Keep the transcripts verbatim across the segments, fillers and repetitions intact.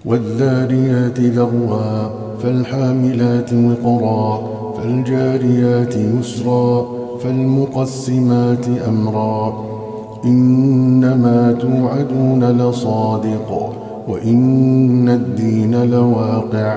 والذاريات ذروا فالحاملات وقرا فالجاريات يسرا فالمقسمات أمرا إنما توعدون لصادق وإن الدين لواقع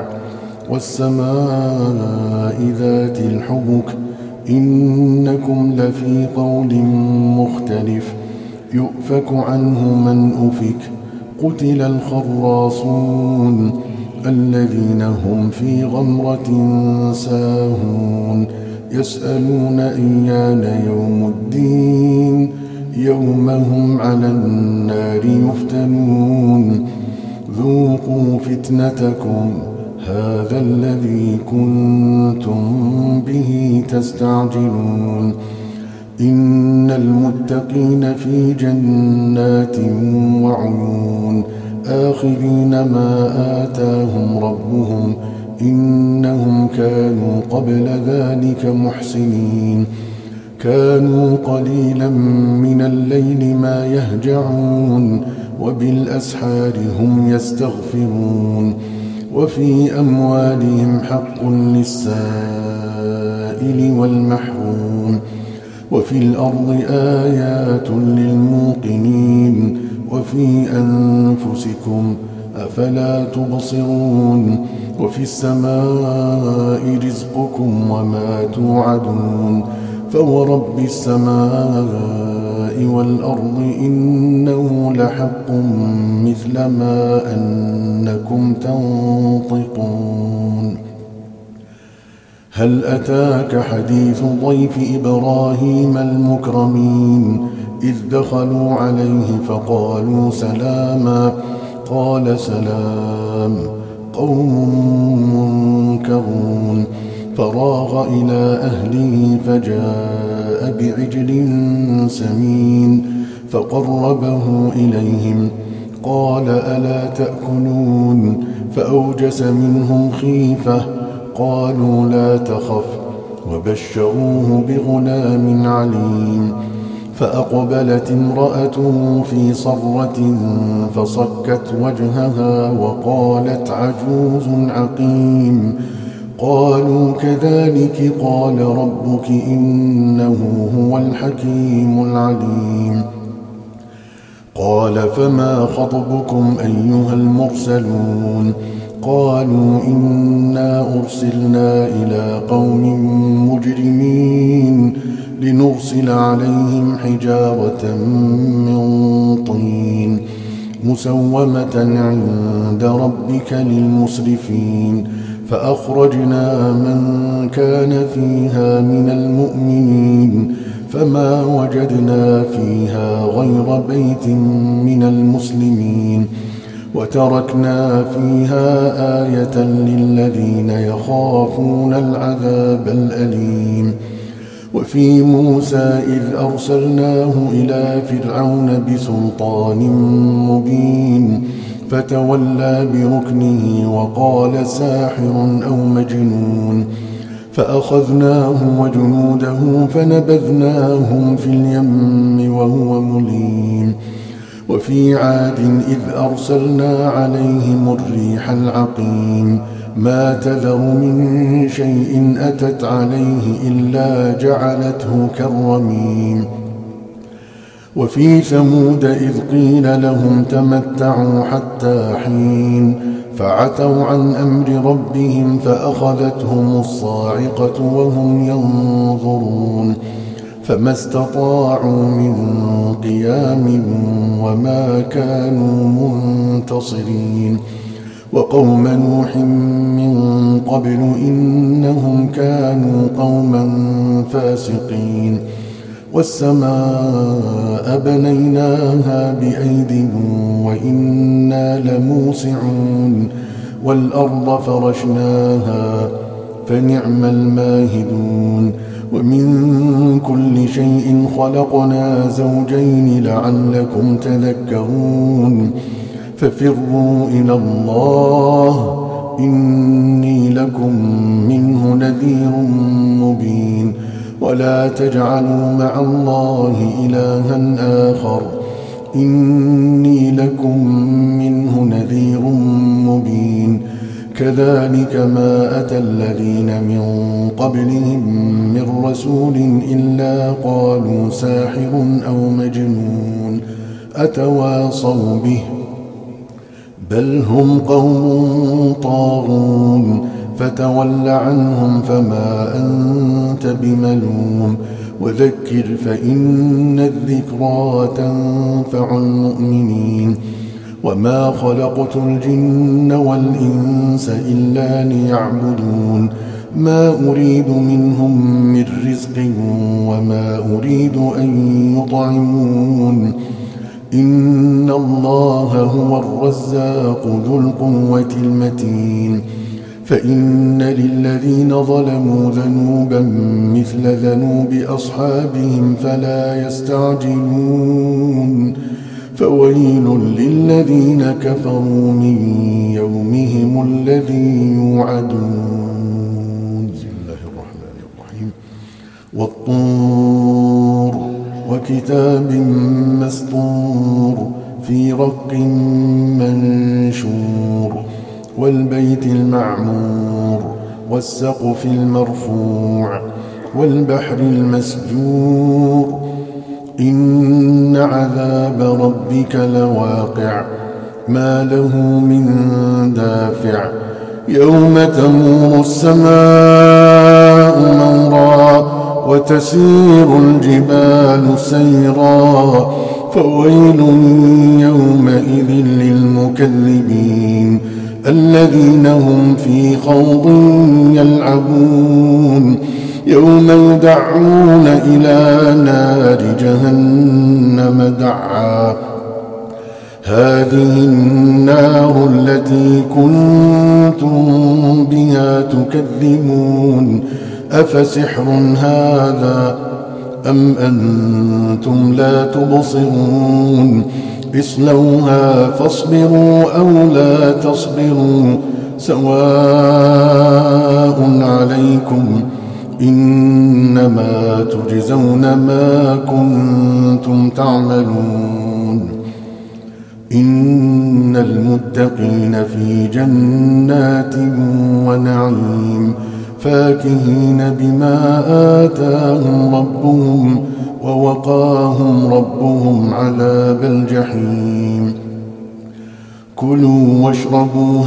والسماء ذات الحبك إنكم لفي قول مختلف يؤفك عنه من أفك قتل الخراصون الذين هم في غمرة ساهون يسألون أيان يوم الدين يوم هم على النار يفتنون ذوقوا فتنتكم هذا الذي كنتم به تستعجلون إن المتقين في جنات وعيون آخذين ما آتاهم ربهم إنهم كانوا قبل ذلك محسنين كانوا قليلا من الليل ما يهجعون وبالأسحار هم يستغفرون وفي أموالهم حق للسائل والمحروم وفي الأرض آيات للموقنين وفي أنفسكم أفلا تبصرون وفي السماء رزقكم وما توعدون فورب السماء والأرض إنه لحق مثل ما أنكم تنطقون هل أتاك حديث ضيف إبراهيم المكرمين إذ دخلوا عليه فقالوا سلاما قال سلام قوم منكرون فراغ إلى أهله فجاء بعجل سمين فقربه إليهم قال ألا تأكلون فأوجس منهم خيفة قالوا لا تخف وبشروه بغلام عليم فأقبلت امرأته في صرة فصكت وجهها وقالت عجوز عقيم قالوا كذلك قال ربك إنه هو الحكيم العليم قال فما خطبكم أيها المرسلون قالوا إنا أرسلنا إلى قوم مجرمين لنرسل عليهم حجارة من طين مسومة عند ربك للمسرفين فأخرجنا من كان فيها من المؤمنين فما وجدنا فيها غير بيت من المسلمين وتركنا فيها آية للذين يخافون العذاب الأليم وفي موسى إذ أرسلناه إلى فرعون بسلطان مبين فتولى بركنه وقال ساحر أو مجنون فأخذناه وجنوده فنبذناهم في اليم وهو مليم وفي عاد إذ أرسلنا عليهم الريح العقيم ما تذر من شيء أتت عليه إلا جعلته كالرميم وفي ثمود إذ قيل لهم تمتعوا حتى حين فعتوا عن أمر ربهم فأخذتهم الصاعقة وهم ينظرون فما استطاعوا من قيام وما كانوا منتصرين وقوم نوح من قبل إنهم كانوا قوما فاسقين والسماء بنيناها بأيد وإنا لموسعون والأرض فرشناها فنعم الماهدون ومن كل شيء خلقنا زوجين لعلكم تذكرون ففروا إلى الله إني لكم منه نذير مبين ولا تجعلوا مع الله إلها آخر إني لكم منه نذير مبين كذلك ما أتى الذين من قبلهم من رسول إلا قالوا ساحر أو مجنون أتواصوا به بل هم قوم طاغون فتول عنهم فما أنت بملوم وذكر فإن الذكرى تنفع المؤمنين وما خلقت الجن والإنس إلا ليعبدون ما أريد منهم من رزق وما أريد أن يطعمون إن الله هو الرزاق ذو القوة المتين فإن للذين ظلموا ذنوبا مثل ذنوب أصحابهم فلا يستعجلون فويل للذين كفروا من يومهم الذي يوعدون. بسم الله الرحمن الرحيم. والطور وكتاب مسطور في رق منشور والبيت المعمور والسقف المرفوع والبحر المسجور إن عذاب ربك لواقع ما له من دافع يوم تمور السماء مورا وتسير الجبال سيرا فويل يومئذ للمكذبين الذين هم في خوض يلعبون يوم يدعون إلى نار جهنم دعا هذه النار التي كنتم بها تكذبون أفسحر هذا أم أنتم لا تبصرون اصلوها فاصبروا أو لا تصبروا سواء عليكم إنما تجزون ما كنتم تعملون إن المتقين في جنات ونعيم فاكهين بما آتاهم ربهم ووقاهم ربهم عذاب الجحيم كلوا واشربوا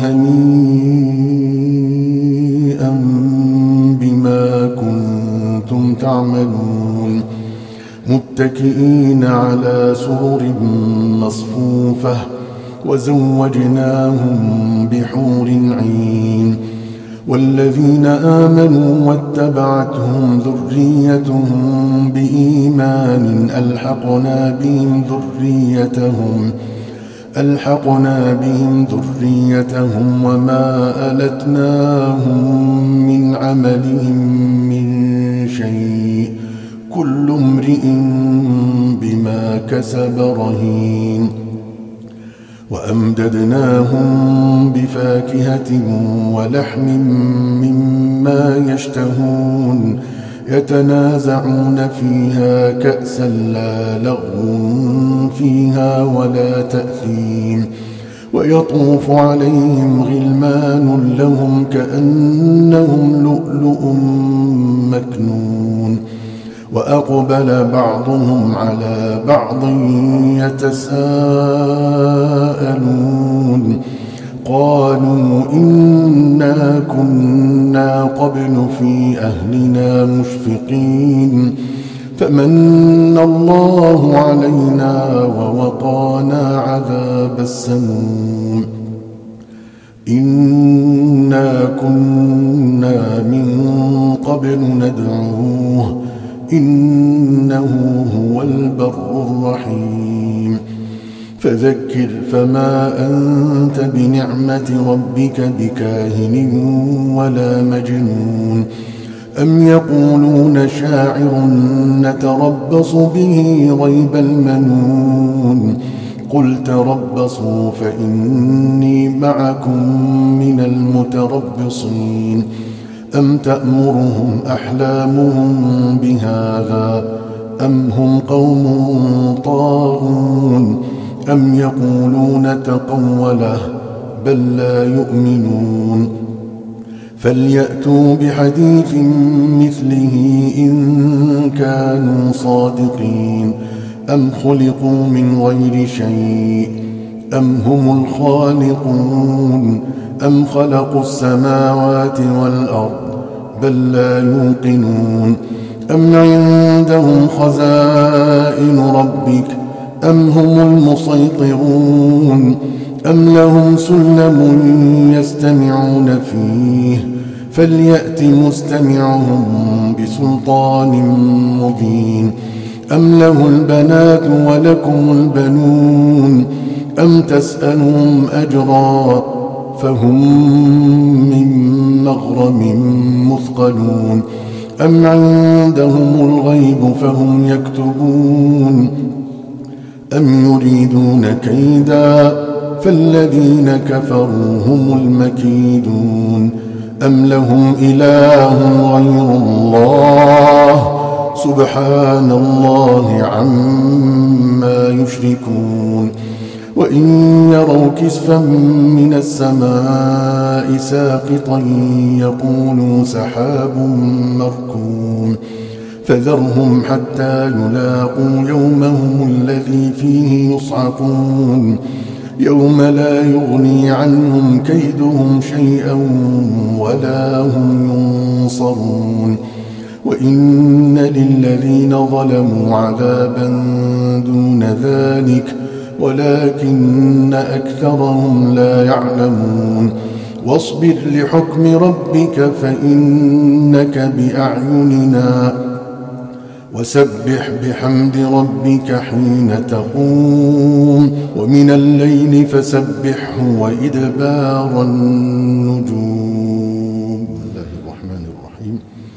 هنيئا بما كنتم تعملون متكئين على سرر مصفوفة وزوجناهم بحور عين والذين آمنوا واتبعتهم ذريتهم بإيمان ألحقنا بهم ذريتهم ألحقنا بهم ذريتهم وما ألتناهم من عملهم من شيء كل امرئ بما كسب رهين وأمددناهم بفاكهة ولحم مما يشتهون يتنازعون فيها كأسا لا لغو فيها ولا تأثيم ويطوف عليهم غلمان لهم كأنهم لؤلؤ مكنون وأقبل بعضهم على بعض يتساءلون قالوا إنا كنا قبل في أهلنا مشفقين فمن الله علينا ووقانا عذاب السموم إنا كنا من قبل ندعوه إنه هو البر الرحيم فذكر فما أنت بنعمة ربك بكاهن ولا مجنون أم يقولون شاعر نتربص به ريب المنون قل تربصوا فإني معكم من المتربصين أم تأمرهم أحلامهم بهذا أم هم قوم طاغون أم يقولون تقوله بل لا يؤمنون فليأتوا بحديث مثله إن كانوا صادقين أم خلقوا من غير شيء أم هم الخالقون أم خلقوا السماوات والأرض بل لا يوقنون أم عندهم خزائن ربك أم هم المسيطرون أم لهم سلم يستمعون فيه فليأت مستمعهم بسلطان مبين أم له البنات ولكم البنون أم تسألهم أجرا فهم من مغرم مثقلون أم عندهم الغيب فهم يكتبون أم يريدون كيدا فالذين كفروا هم المكيدون أم لهم إله غير الله سبحان الله عما يشركون وإن يروا كسفا من السماء ساقطا يقولوا سحاب مركوم فذرهم حتى يلاقوا يومهم الذي فيه يصعقون يوم لا يغني عنهم كيدهم شيئا ولا هم ينصرون وإن للذين ظلموا عذابا دون ذلك ولكن أكثرهم لا يعلمون واصبر لحكم ربك فإنك بأعيننا وسبح بحمد ربك حين تقوم ومن الليل فسبحه وإدبار النجوم. بسم الله الرحمن الرحيم.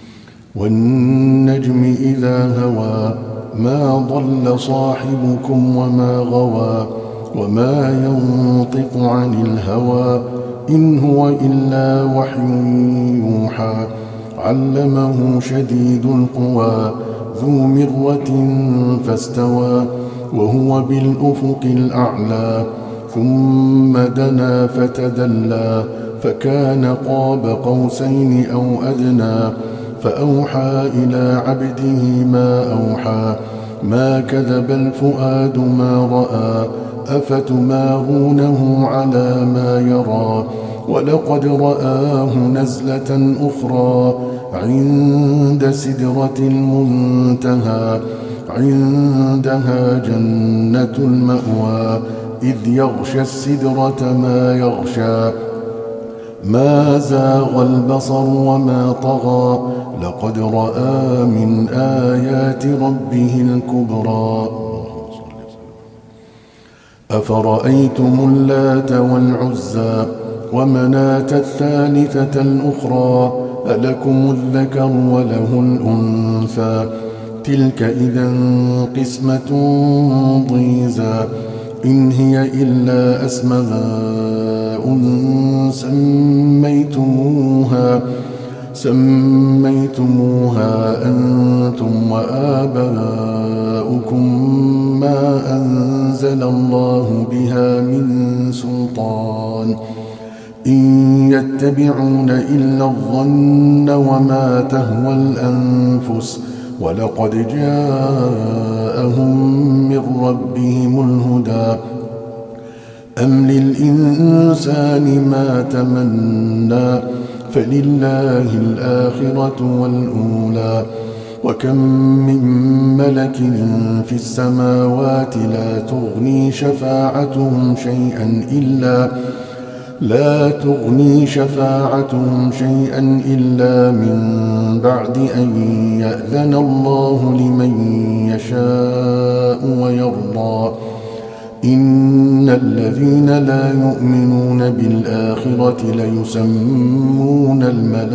والنجم إذا هوى ما ضل صاحبكم وما غوى وما ينطق عن الهوى إن هو إلا وحي يوحى علمه شديد القوى ذو مرة فاستوى وهو بالأفق الأعلى ثم دنا فتدلى فكان قاب قوسين أو أدنى فأوحى إلى عبده ما أوحى ما كذب الفؤاد ما رأى أفتمارونه على ما يرى ولقد رآه نزلة أخرى عند سدرة المنتهى عندها جنة المأوى إذ يغشى السدرة ما يغشى ما زاغ البصر وما طغى لقد رأى من آيات ربه الكبرى. أفرأيتم اللات والعزى ومناة الثالثة الأخرى ألكم الذكر وله الأنثى تلك إذا قسمة ضيزى إن هي إلا أسماء سميتموها سميتموها أنتم وآباؤكم ما أنزل الله بها من سلطان إن يتبعون إلا الظن وما تهوى الأنفس ولقد جاءهم من ربهم الهدى أم للإنسان ما تمنى فلله الآخرة والأولى وكم من ملك في السماوات لا تغني شفاعتهم شيئا إلا لا تغني شفاعتهم شيئا إلا من بعد أن يأذن الله لمن يشاء ويرضى إن الذين لا يؤمنون بالآخرة ليسمون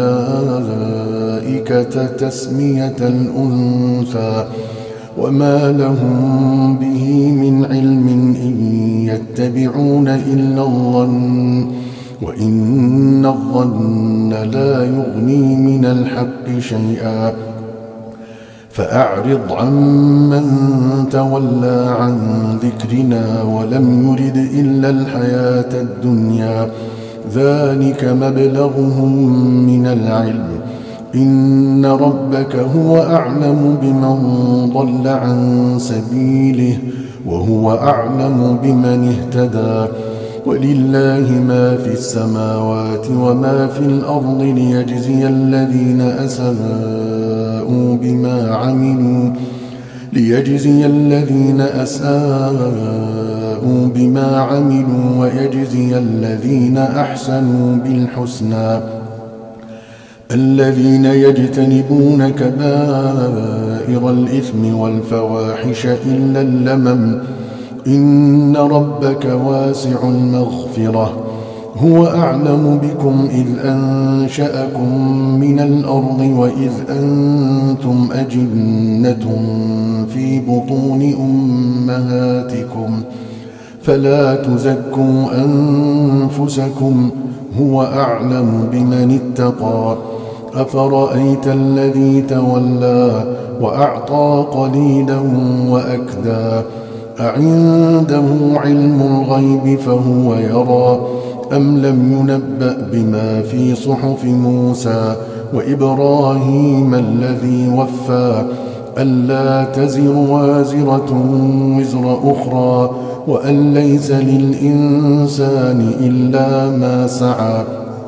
الملائكة تسمية الأنثى وما لهم به من علم إن يتبعون إلا الظن وإن الظن لا يغني من الحق شيئا فأعرض عمن تولى عن ذكرنا ولم يرد إلا الحياة الدنيا ذلك مبلغهم من العلم إن ربك هو أعلم بمن ضل عن سبيله وهو أعلم بمن اهتدى ولله ما في السماوات وما في الأرض ليجزي الذين أساءوا بما عملوا ليجزي الذين أساءوا بما عملوا ويجزي الذين أحسنوا بالحسنى الذين يجتنبون كبائر الإثم والفواحش إلا اللمم إن ربك واسع المغفرة هو أعلم بكم إذ أنشأكم من الأرض وإذ أنتم أجنة في بطون أمهاتكم فلا تزكوا أنفسكم هو أعلم بمن اتقى أفرأيت الذي تولى وأعطى قليلا وأكدى أعنده علم الغيب فهو يرى أم لم ينبأ بما في صحف موسى وإبراهيم الذي وفى ألا تزر وازرة وزر أخرى وأن ليس للإنسان إلا ما سعى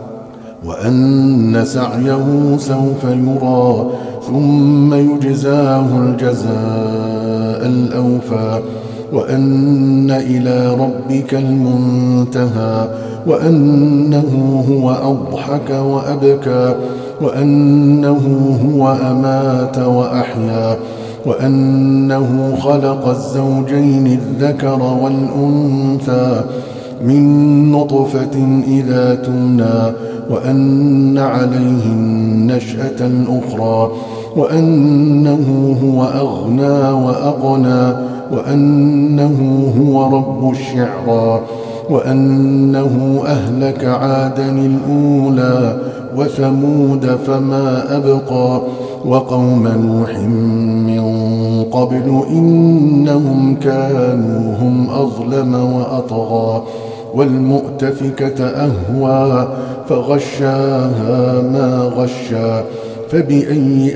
وأن سعيه سوف يرى ثم يجزاه الجزاء الأوفى وأن إلى ربك المنتهى وأنه هو أضحك وأبكى وأنه هو أمات وأحيا وأنه خلق الزوجين الذكر والأنثى من نطفة إذا تمنى وأن عليه النشأة الأخرى وأنه هو أغنى وأقنى وأنه هو رب الشعرى وأنه أهلك عادا الأولى وثمود فما أبقى وقوم نوح من قبل إنهم كانوا هم أظلم وأطغى والمؤتفكة أهوى فغشاها ما غشى فبأي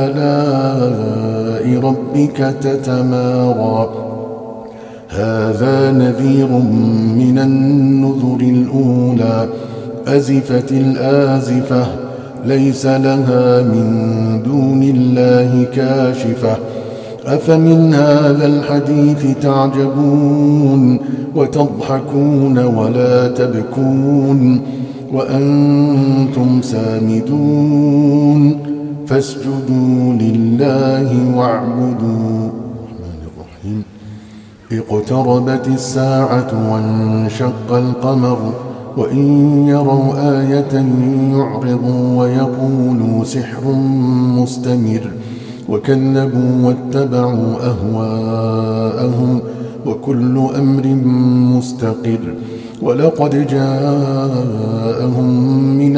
آلاء ربك تتمارى هذا نذير من النذر الأولى أزفت الآزفة ليس لها من دون الله كاشفة أفمن هذا الحديث تعجبون وتضحكون ولا تبكون وأنتم سامدون فاسجدوا لله واعبدوا الرحمن الرحيم اقتربت الساعة وانشق القمر وإن يروا آية يعرضوا ويقولوا سحر مستمر وكذبوا واتبعوا أهواءهم وكل أمر مستقر ولقد جاءهم من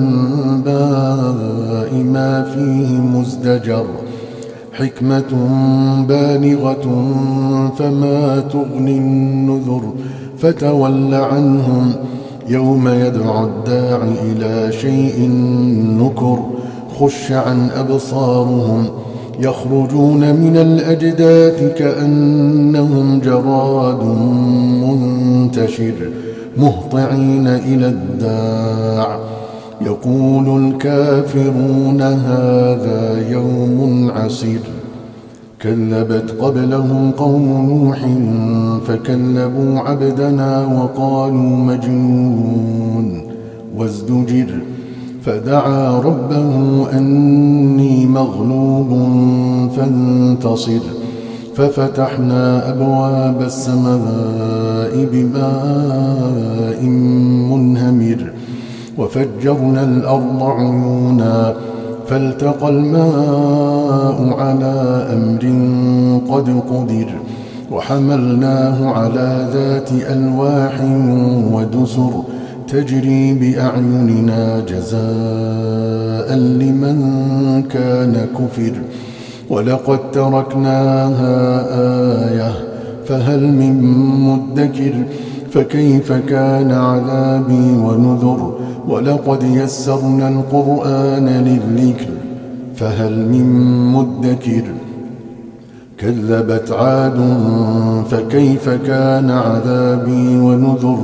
الأنباء ما فيه مزدجر حكمة بالغة فما تغني النذر فتول عنهم يوم يدعو الداع إلى شيء نكر خش عن أبصارهم يخرجون من الأجداث كأنهم جراد منتشر مهطعين إلى الداع يقول الكافرون هذا يوم عسير كذبت قبلهم قوم نوح فكذبوا عبدنا وقالوا مجنون وازدجر فدعا ربه أني مغلوب فانتصر ففتحنا أبواب السماء بماء منهمر وفجرنا الأرض عيونا فالتقى الماء على أمر قد قدر وحملناه على ذات ألواح ودسر تجري بأعيننا جزاء لمن كان كفر ولقد تركناها آية فهل من مدكر فكيف كان عذابي ونذر ولقد يسرنا القرآن للذكر فهل من مدكر كذبت عاد فكيف كان عذابي ونذر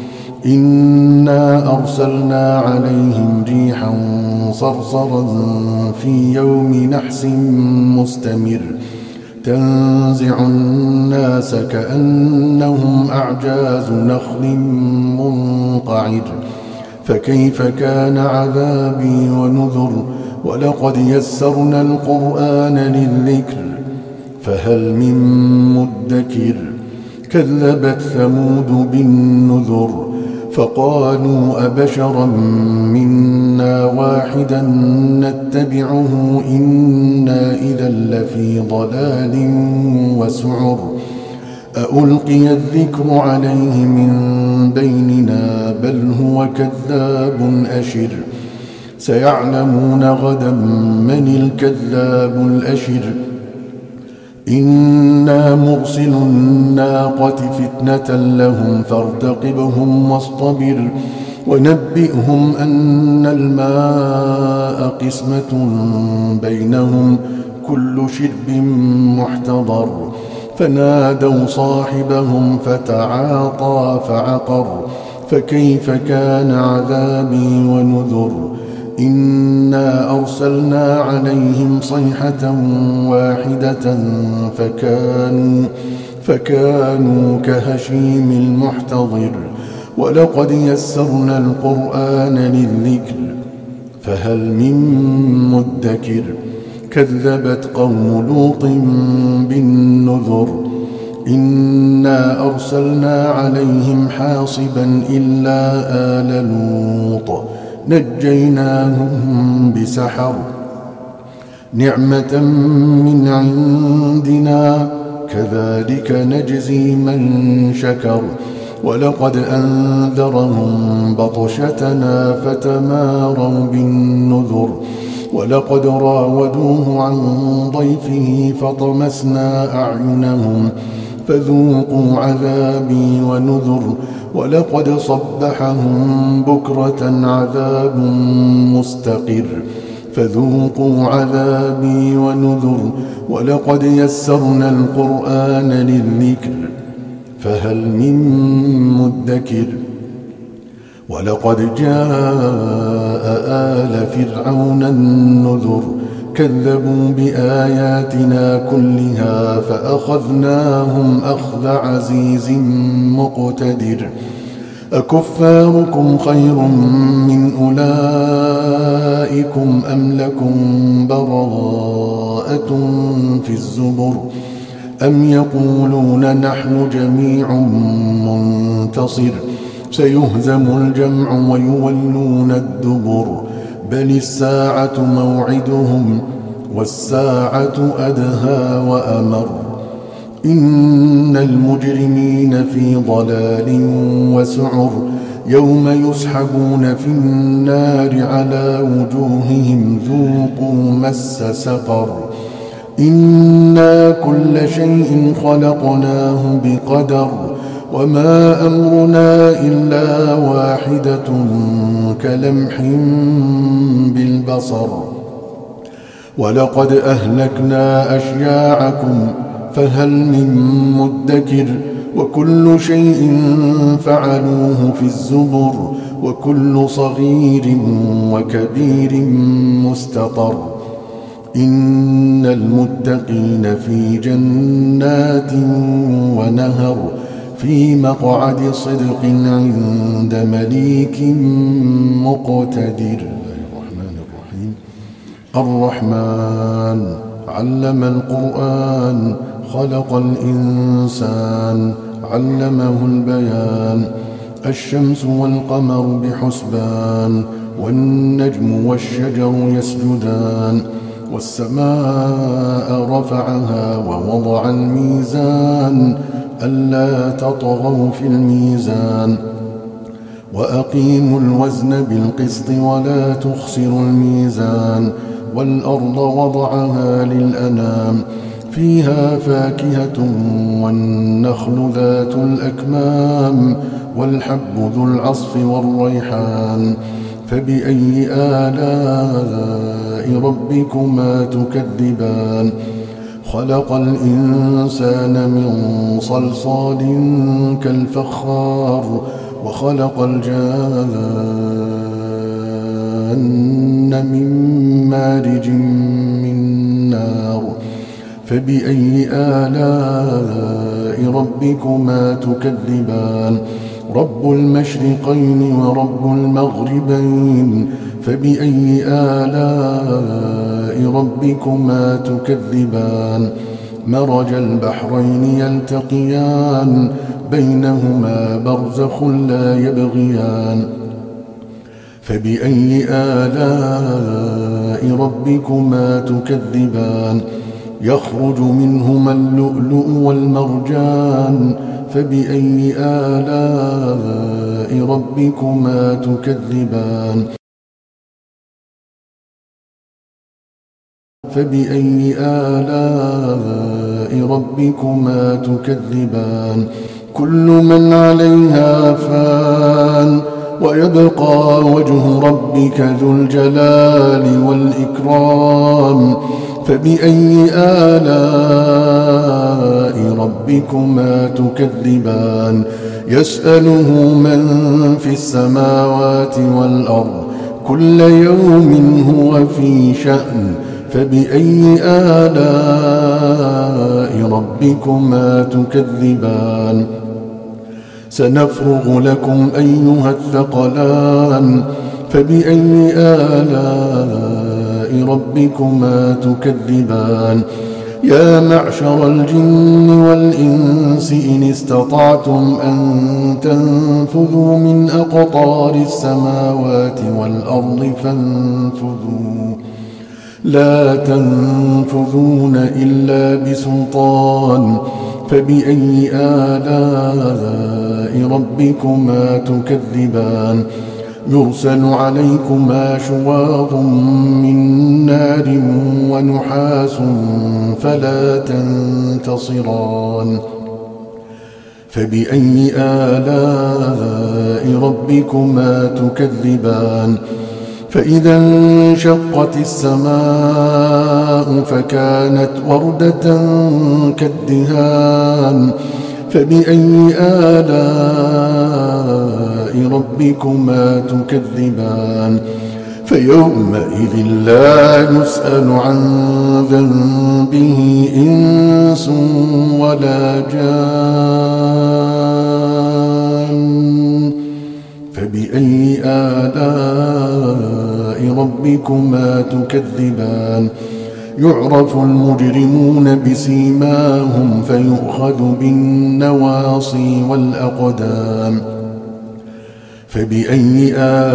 إنا أرسلنا عليهم ريحا صرصرا في يوم نحس مستمر تنزع الناس كأنهم أعجاز نخل منقعر فكيف كان عذابي ونذر ولقد يسرنا القرآن للذكر فهل من مدكر كذبت ثمود بالنذر فقالوا أبشرا منا واحدا نتبعه إنا إذا لفي ضلال وسعر أألقي الذكر عليه من بيننا بل هو كذاب أشر سيعلمون غدا من الكذاب الأشر إنا مرسل الناقة فتنة لهم فارتقبهم واصطبر ونبئهم أن الماء قسمة بينهم كل شرب محتضر فنادوا صاحبهم فتعاطى فعقر فكيف كان عذابي ونذر إنا أرسلنا عليهم صيحة واحدة فكانوا, فكانوا كهشيم المحتضر ولقد يسرنا القرآن للذكر فهل من مدكر كذبت قوم لوط بالنذر إنا أرسلنا عليهم حاصبا إلا آل لوط نجيناهم بسحر نعمة من عندنا كذلك نجزي من شكر ولقد أنذرهم بطشتنا فتماروا بالنذر ولقد راودوه عن ضيفه فطمسنا أعينهم فذوقوا عذابي ونذر ولقد صبحهم بكرة عذاب مستقر فذوقوا عذابي ونذر ولقد يسرنا القرآن للذكر فهل من مدكر ولقد جاء آل فرعون النذر كذبوا بآياتنا كلها فأخذناهم أخذ عزيز مقتدر أكفاركم خير من أولئكم أم لكم براءة في الزبر أم يقولون نحن جميع منتصر سيهزم الجمع ويولون الدبر بل الساعة موعدهم والساعة أدهى وأمر إن المجرمين في ضلال وسعر يوم يسحبون في النار على وجوههم ذوقوا مس سقر إنا كل شيء خلقناه بقدر وما أمرنا إلا واحدة كلمح بالبصر ولقد أهلكنا أشياعكم فهل من مدكر وكل شيء فعلوه في الزبر وكل صغير وكبير مستطر إن المتقين في جنات ونهر في مقعد صدق عند مليك مقتدر. الرحمن الرحيم. الرحمن علم القرآن خلق الإنسان علمه البيان الشمس والقمر بحسبان والنجم والشجر يسجدان والسماء رفعها ووضع الميزان ألا تطغوا في الميزان وأقيموا الوزن بالقسط ولا تخسروا الميزان والأرض وضعها للأنام فيها فاكهة والنخل ذات الأكمام والحب ذو العصف والريحان فبأي آلاء ربكما تكذبان خلق الإنسان من صلصال كالفخار وخلق الجان من مارج من نار فبأي آلاء ربكما تكذبان رب المشرقين ورب المغربين فبأي آلاء ربكما تكذبان مرج البحرين يلتقيان بينهما برزخ لا يبغيان فبأي آلاء ربكما تكذبان يخرج منهما اللؤلؤ والمرجان فبأي آلاء ربكما تكذبان فبأي آلاء ربكما تكذبان كل من عليها فان ويبقى وجه ربك ذو الجلال والإكرام فبأي آلاء ربكما تكذبان يسأله من في السماوات والأرض كل يوم هو في شأن فبأي آلاء ربكما تكذبان سنفرغ لكم أيها الثقلان فبأي آلاء ربكما تكذبان يا معشر الجن والإنس إن استطعتم أن تنفذوا من أقطار السماوات والأرض فانفذوا لا تنفذون إلا بسلطان فبأي آلاء ربكما تكذبان يرسل عليكما شواظ من نار ونحاس فلا تنتصران فبأي آلاء ربكما تكذبان فإذا انشقت السماء فكانت وردة كالدهان فبأي آلاء ربكما تكذبان فيومئذ لا يسأل عن ذنبه إنس ولا جان فبأي آلاء ربكما تكذبان يعرف المجرمون بسيماهم فيؤخذ بالنواصي والأقدام فبأي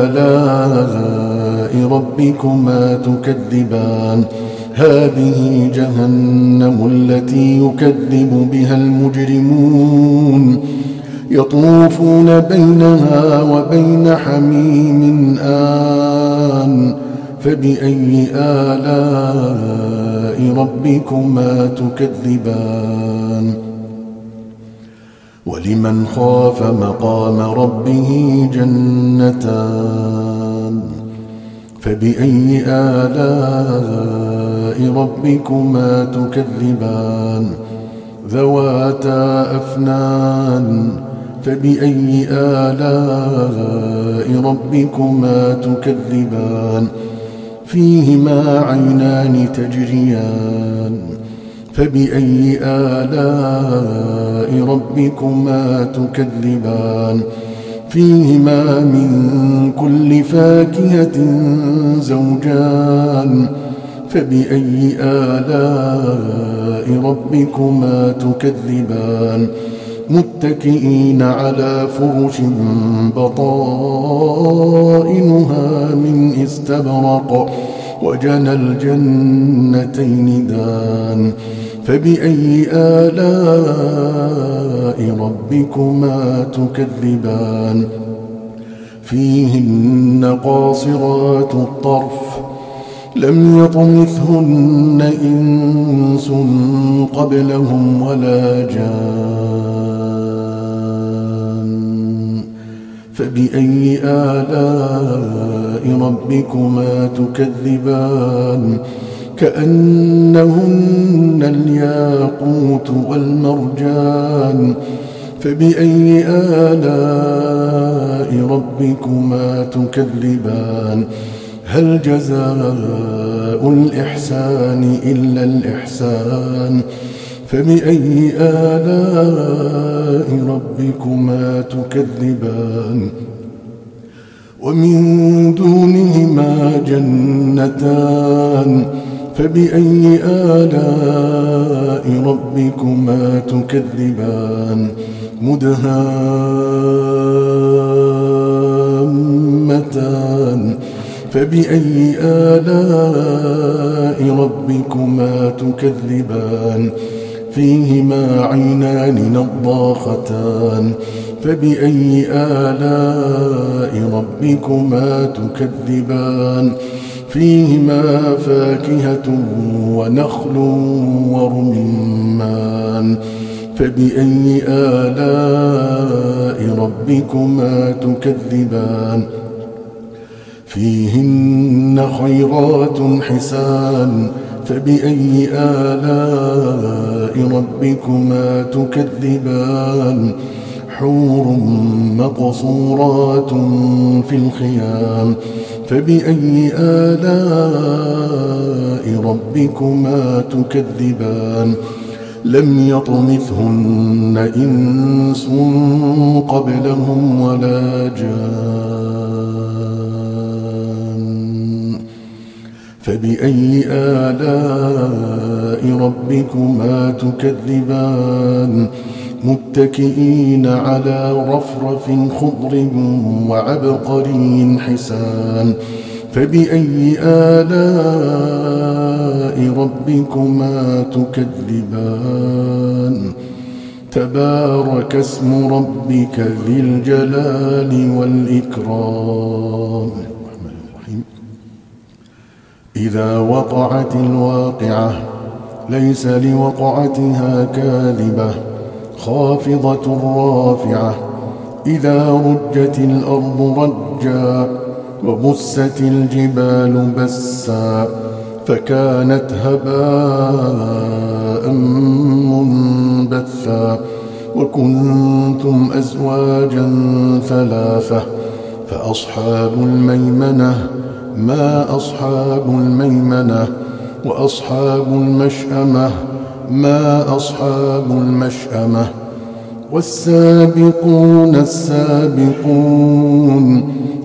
آلاء ربكما تكذبان هذه جهنم التي يكذب بها المجرمون يطوفون بينها وبين حميم آن فبأي آلاء ربكما تكذبان ولمن خاف مقام ربه جنتان فبأي آلاء ربكما تكذبان ذواتا أفنان فبأي آلاء ربكما تكذبان فيهما عينان تجريان فبأي آلاء ربكما تكذبان فيهما من كل فاكهة زوجان فبأي آلاء ربكما تكذبان متكئين على فرش بطائنها من استبرق وجنى الجنتين دان فبأي آلاء ربكما تكذبان فيهن قاصرات الطرف لم يطمثهن إنس قبلهم ولا جان فبأي آلاء ربكما تكذبان كأنهن الياقوت والمرجان فبأي آلاء ربكما تكذبان هل جزاء الإحسان إلا الإحسان فبأي آلاء ربكما تكذبان ومن دونهما جنتان فبأي آلاء ربكما تكذبان مدهامتان فبأي آلاء ربكما تكذبان فيهما عينان نضاختان فبأي آلاء ربكما تكذبان فيهما فاكهة ونخل ورمان فبأي آلاء ربكما تكذبان فيهن خيرات حسان فبأي آلاء ربكما تكذبان حور مقصورات في الخيام فبأي آلاء ربكما تكذبان لم يطمثهن إنس قبلهم ولا جان فبأي آلاء ربكما تكذبان متكئين على رفرف خضر وعبقري حسان فبأي آلاء ربكما تكذبان تبارك اسم ربك ذي الجلال والإكرام إذا وقعت الواقعة ليس لوقعتها كاذبة خافضة رافعة إذا رجت الأرض رجا وبست الجبال بسا فكانت هباء منبثا وكنتم أزواجا ثلاثة فأصحاب الميمنة ما أصحاب الميمنة وأصحاب المشأمة ما أصحاب المشأمة والسابقون السابقون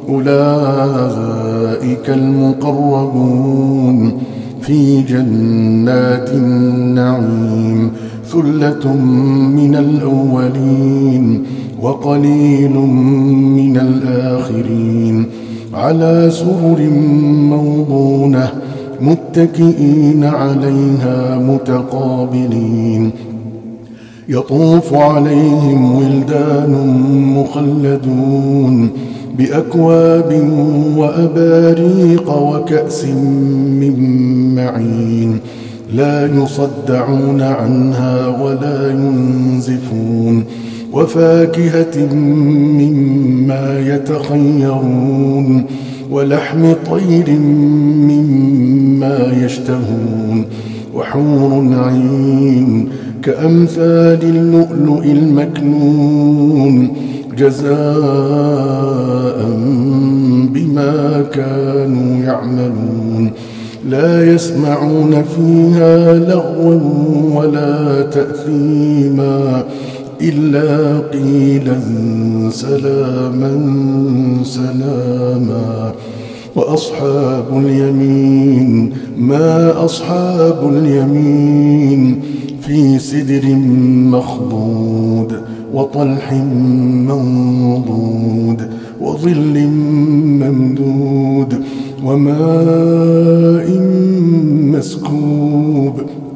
أولئك المقربون في جنات النعيم ثلة من الأولين وقليل من الآخرين على سرر موضونة متكئين عليها متقابلين يطوف عليهم ولدان مخلدون بأكواب وأباريق وكأس من معين لا يصدعون عنها ولا ينزفون وفاكهة مما يتخيرون ولحم طير مما يشتهون وحور عين كأمثال اللؤلؤ المكنون جزاء بما كانوا يعملون لا يسمعون فيها لغوا ولا تأثيما إلا قيلا سلاما سلاما وأصحاب اليمين ما أصحاب اليمين في سدر مخضود وطلح منضود وظل ممدود وماء مسكوب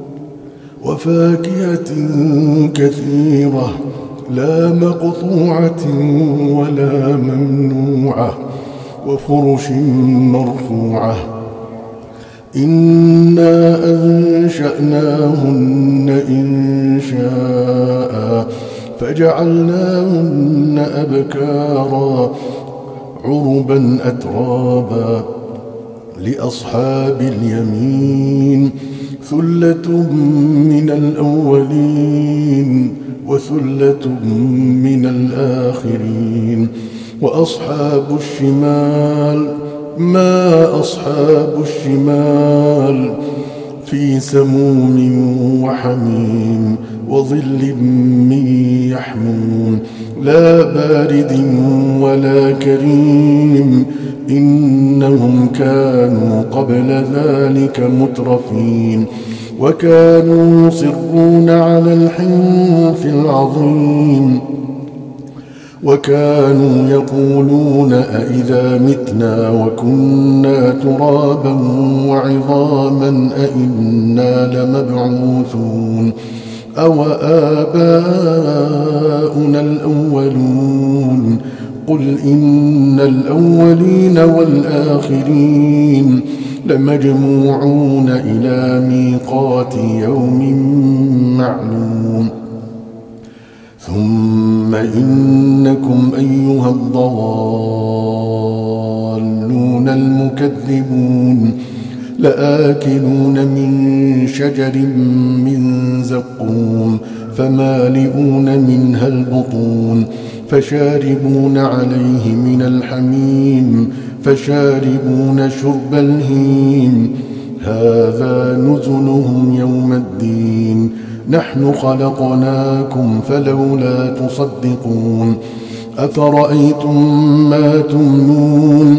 وفاكهة كثيرة لا مقطوعة ولا ممنوعة وفرش مرفوعة إنا أنشأناهن إنشاء فجعلناهن أبكارا عربا أترابا لأصحاب اليمين ثلة من الأولين وثلة من الآخرين. وأصحاب الشمال ما أصحاب الشمال في سموم وحميم وظل من يحموم لا بارد ولا كريم إنهم كانوا قبل ذلك مترفين وكانوا يصرون على الحنث العظيم وكانوا يقولون أئذا متنا وكنا ترابا وعظاما أئنا لمبعوثون أو آباؤنا الأولون قل إن الأولين والآخرين لمجموعون إلى ميقات يوم معلوم ثم إنكم أيها الضالون المكذبون لآكلون من شجر من زقوم فمالئون منها البطون فشاربون عليه من الحميم فشاربون شرب الهيم هذا نزلهم يوم الدين نحن خلقناكم فلولا تصدقون أفرأيتم ما تمنون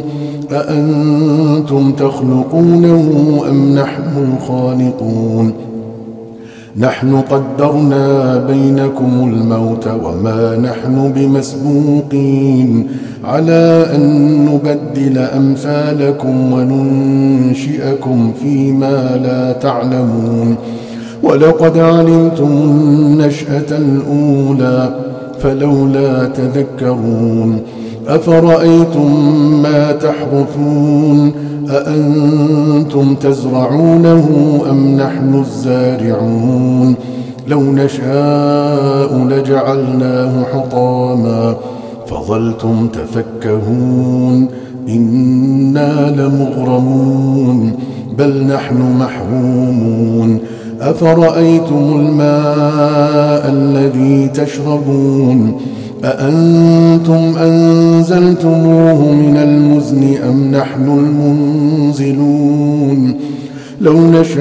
أأنتم تخلقونه أم نحن الخالقون نحن قدرنا بينكم الموت وما نحن بمسبوقين على أن نبدل أمثالكم وننشئكم فيما لا تعلمون ولقد علمتم النشأة الأولى فلولا تذكرون أفرأيتم ما تحرثون أأنتم تزرعونه أم نحن الزارعون لو نشاء لجعلناه حطاما فظلتم تفكهون إنا لمغرمون بل نحن محرومون أفرأيتم الماء الذي تشربون أأنتم أنزلتموه من المزن أم نحن المنزلون لو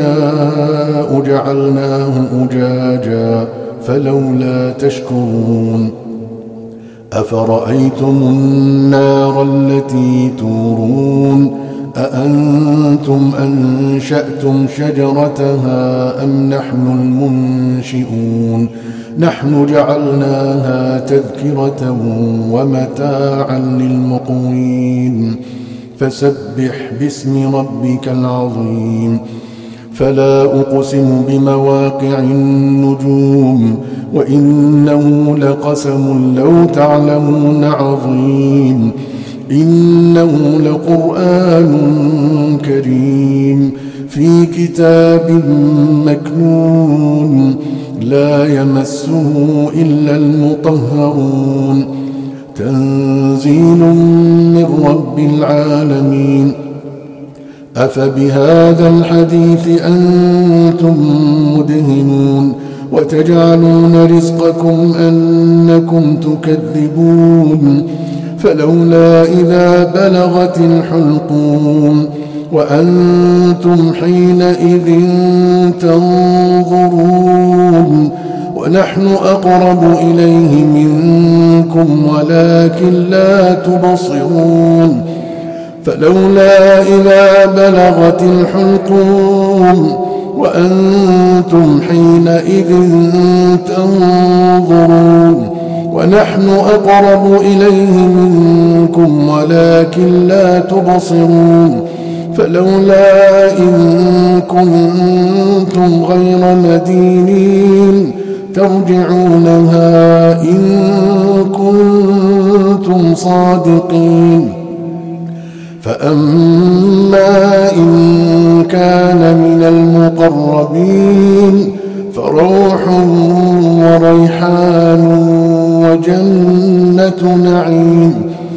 نشاء جعلناه أجاجا فلولا تشكرون أفرأيتم النار التي تورون أأنتم أنشأتم شجرتها أم نحن المنشئون نحن جعلناها تذكرة ومتاعا للمقوين فسبح باسم ربك العظيم فلا أقسم بمواقع النجوم وإنه لقسم لو تعلمون عظيم إنه لقرآن كريم في كتاب مكنون لا يمسه إلا المطهرون تنزيل من رب العالمين أفبهذا الحديث أنتم مدهنون وتجعلون رزقكم أنكم تكذبون فلولا إذا بلغت الحلقوم وأنتم حينئذ تنظرون ونحن أقرب إليه منكم ولكن لا تبصرون فلولا إذا بلغت الحلقوم وأنتم حينئذ تنظرون ونحن أقرب إليه منكم ولكن لا تبصرون فلولا إن كنتم غير مدينين ترجعونها إن كنتم صادقين فأما إن كان من المقربين فروح وريحان وجنة نعيم.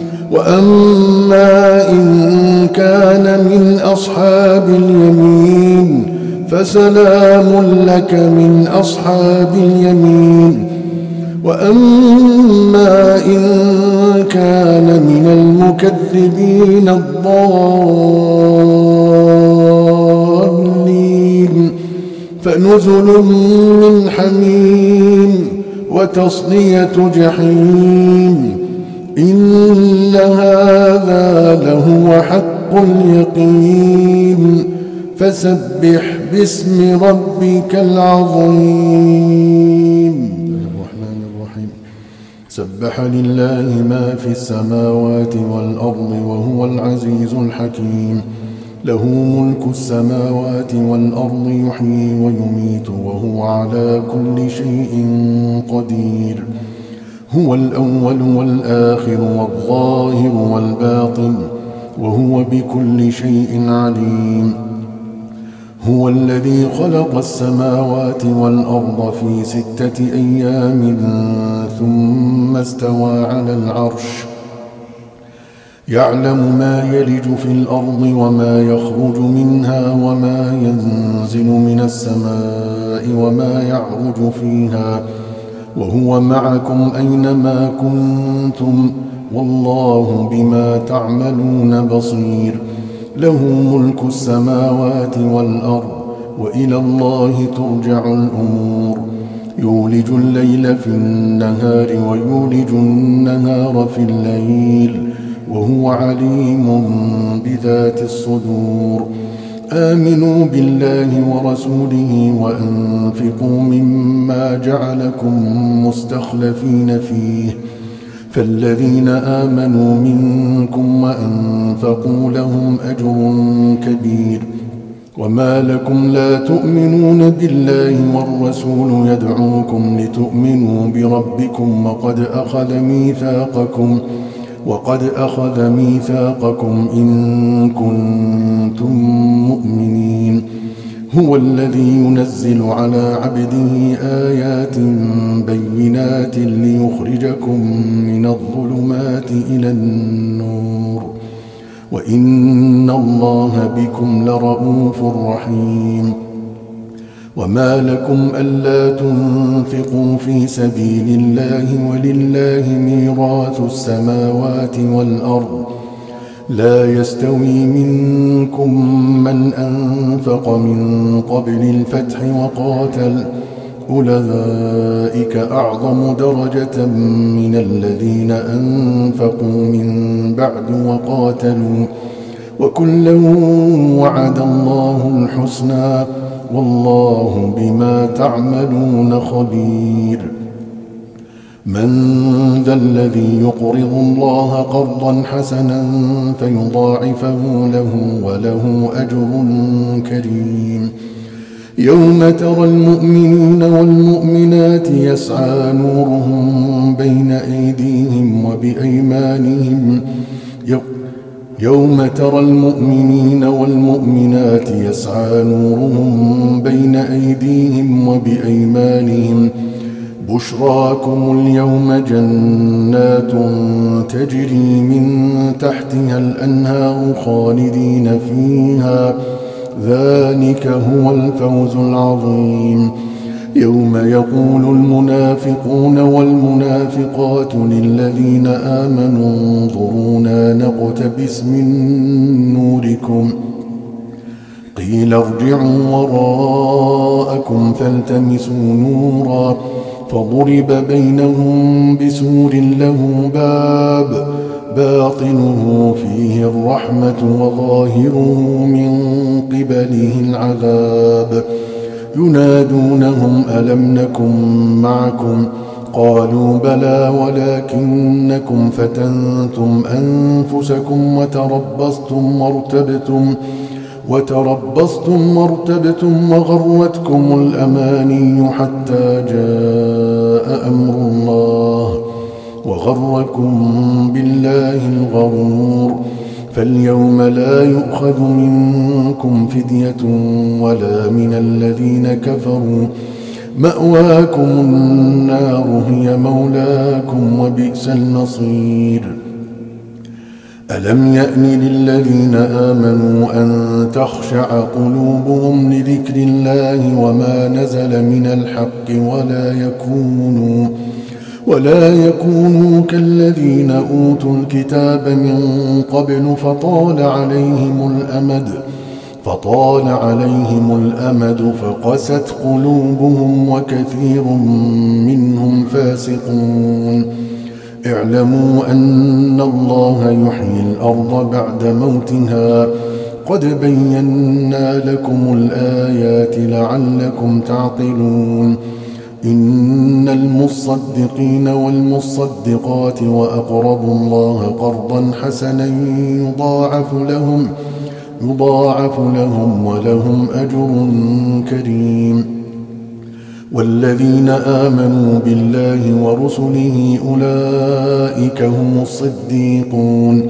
وأما إن كان من أصحاب اليمين فسلام لك من أصحاب اليمين. وأما إن كان من المكذبين الضالين فنزل من حميم وتصلية جحيم. إن هذا لهو حق اليقين. فسبح باسم ربك العظيم. سبح لله ما في السماوات والأرض وهو العزيز الحكيم. له ملك السماوات والأرض يحيي ويميت وهو على كل شيء قدير. هو الأول والآخر والظاهر والباطن وهو بكل شيء عليم. هو الذي خلق السماوات والأرض في ستة أيام ثم استوى على العرش يعلم ما يلج في الأرض وما يخرج منها وما ينزل من السماء وما يعرج فيها وهو معكم أينما كنتم والله بما تعملون بصير. له ملك السماوات والأرض وإلى الله ترجع الأمور. يولج الليل في النهار ويولج النهار في الليل وهو عليم بذات الصدور. آمنوا بالله ورسوله وأنفقوا مما جعلكم مستخلفين فيه فالذين آمنوا منكم وأنفقوا لهم أجر كبير. وما لكم لا تؤمنون بالله والرسول يدعوكم لتؤمنوا بربكم وقد أخذ ميثاقكم وقد أخذ ميثاقكم إن كنتم مؤمنين. هو الذي ينزل على عبده آيات بينات ليخرجكم من الظلمات إلى النور وإن الله بكم لرؤوف رحيم. وما لكم ألا تنفقوا في سبيل الله ولله ميراث السماوات والأرض لا يستوي منكم من أنفق من قبل الفتح وقاتل أولئك أعظم درجة من الذين أنفقوا من بعد وقاتلوا وكلا وعد الله الحسنى والله بما تعملون خبير. من ذا الذي يقرض الله قرضا حسنا فيضاعفه له وله أجر كريم. يوم ترى المؤمنين والمؤمنات يسعى نورهم بين أيديهم وبأيمانهم يوم ترى المؤمنين والمؤمنات يسعى نورهم بين أيديهم وبأيمانهم بشراكم اليوم جنات تجري من تحتها الأنهار خالدين فيها ذلك هو الفوز العظيم. يوم يقول المنافقون والمنافقات للذين آمنوا انظرونا نقتبس من نوركم قيل ارجعوا وراءكم فالتمسوا نورا فضرب بينهم بسور له باب باطنه فيه الرحمة وظاهره من قبله العذاب ينادونهم ألم نكن معكم قالوا بلى ولكنكم فتنتم أنفسكم وتربصتم وارتبتم وتربصتم وارتبتم وغرتكم الأماني حتى جاء أمر الله وغركم بالله الغرور فاليوم لا يؤخذ منكم فدية ولا من الذين كفروا، مأواكم النار هي مولاكم وبئس المصير. ألم يأن للذين آمنوا أن تخشع قلوبهم لذكر الله وما نزل من الحق ولا يكونوا ولا يكونوا كالذين أوتوا الكتاب من قبل فطال عليهم الأمد فطال عليهم الأمد فقست قلوبهم وكثير منهم فاسقون. اعلموا أن الله يحيي الأرض بعد موتها، قد بينا لكم الآيات لعلكم تعقلون. إن المصدقين والمصدقات وأقرضوا الله قرضا حسنا يضاعف لهم يضاعف لهم ولهم أجر كريم. والذين آمنوا بالله ورسله أولئك هم الصديقون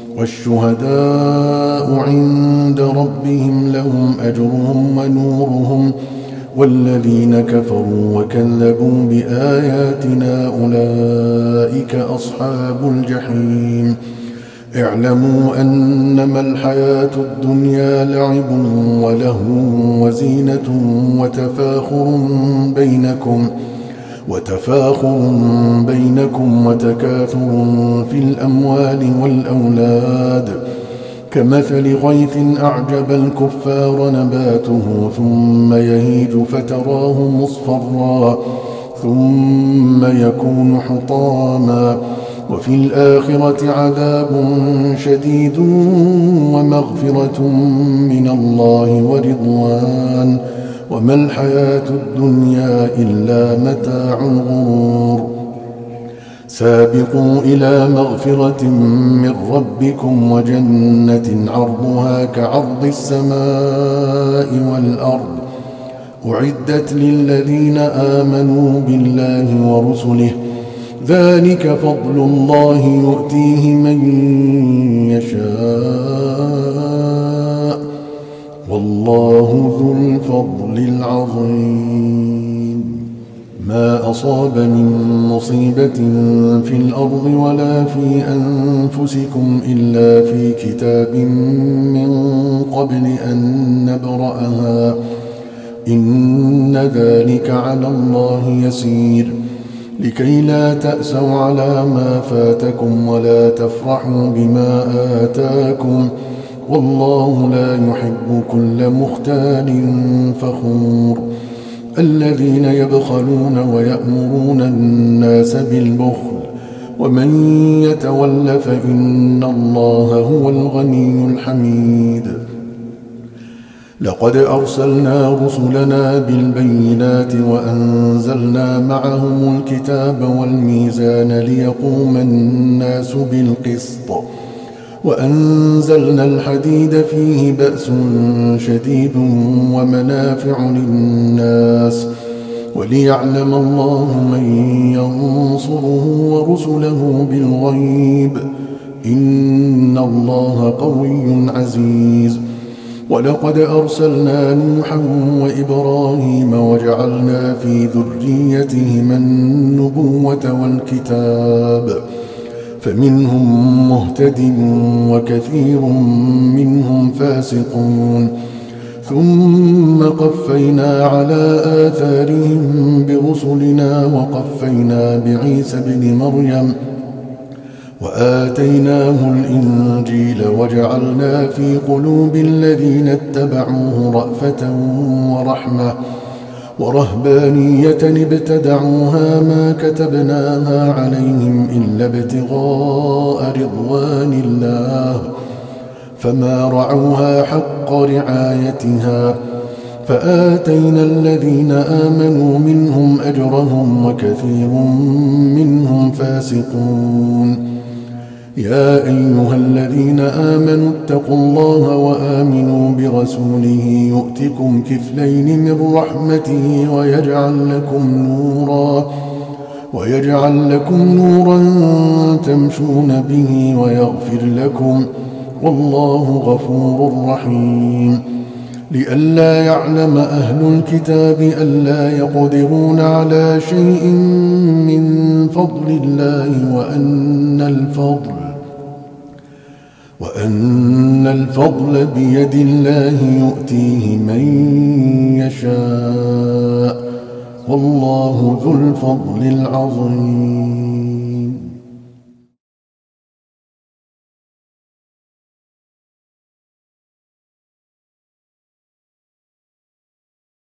والشهداء عند ربهم لهم أجرهم ونورهم، والذين كفروا وكذبوا بآياتنا أولئك أصحاب الجحيم. اعلموا أنما الحياة الدنيا لعب ولهو وزينة وتفاخر بينكم وتفاخر بينكم وتكاثر في الأموال والأولاد، كمثل غيث أعجب الكفار نباته ثم يهيج فتراه مصفرا ثم يكون حطاما، وفي الآخرة عذاب شديد ومغفرة من الله ورضوان، وما الحياة الدنيا إلا متاع الغرور. سابقوا إلى مغفرة من ربكم وجنة عرضها كعرض السماء والأرض، أعدت للذين آمنوا بالله ورسله، ذلك فضل الله يؤتيه من يشاء، والله ذو الفضل العظيم. ما أصاب من مصيبة في الأرض ولا في أنفسكم إلا في كتاب من قبل أن نبرأها، إن ذلك على الله يسير. لكي لا تأسوا على ما فاتكم ولا تفرحوا بما آتاكم، والله لا يحب كل مختال فخور. الذين يبخلون ويأمرون الناس بالبخل، ومن يتول فإن الله هو الغني الحميد. لقد أرسلنا رسلنا بالبينات وأنزلنا معهم الكتاب والميزان ليقوم الناس بالقسط، وأنزلنا الحديد فيه بأس شديد ومنافع للناس، وليعلم الله من ينصره ورسله بالغيب، إن الله قوي عزيز. ولقد أرسلنا نوحا وإبراهيم وجعلنا في ذريتهما النبوة والكتاب، فمنهم مهتد وكثير منهم فاسقون. ثم قفينا على آثارهم برسلنا وقفينا بعيسى ابن مريم وآتيناه الإنجيل وجعلنا في قلوب الذين اتبعوه رأفة ورحمة ورهبانية ابتدعوها ما كتبناها عليهم إلا ابتغاء رضوان الله، فما رعوها حق رعايتها، فآتينا الذين آمنوا منهم أجرهم وكثير منهم فاسقون. يا أيها الذين آمنوا اتقوا الله وآمنوا برسوله يؤتكم كفلين من رحمته ويجعل لكم نورا ويجعل لكم نورا تمشون به ويغفر لكم والله غفور رحيم. لئلا يعلم أهل الكتاب ألا يقدرون على شيء من فضل الله وأن الفضل وأن الفضل بيد الله يؤتيه من يشاء والله ذو الفضل العظيم.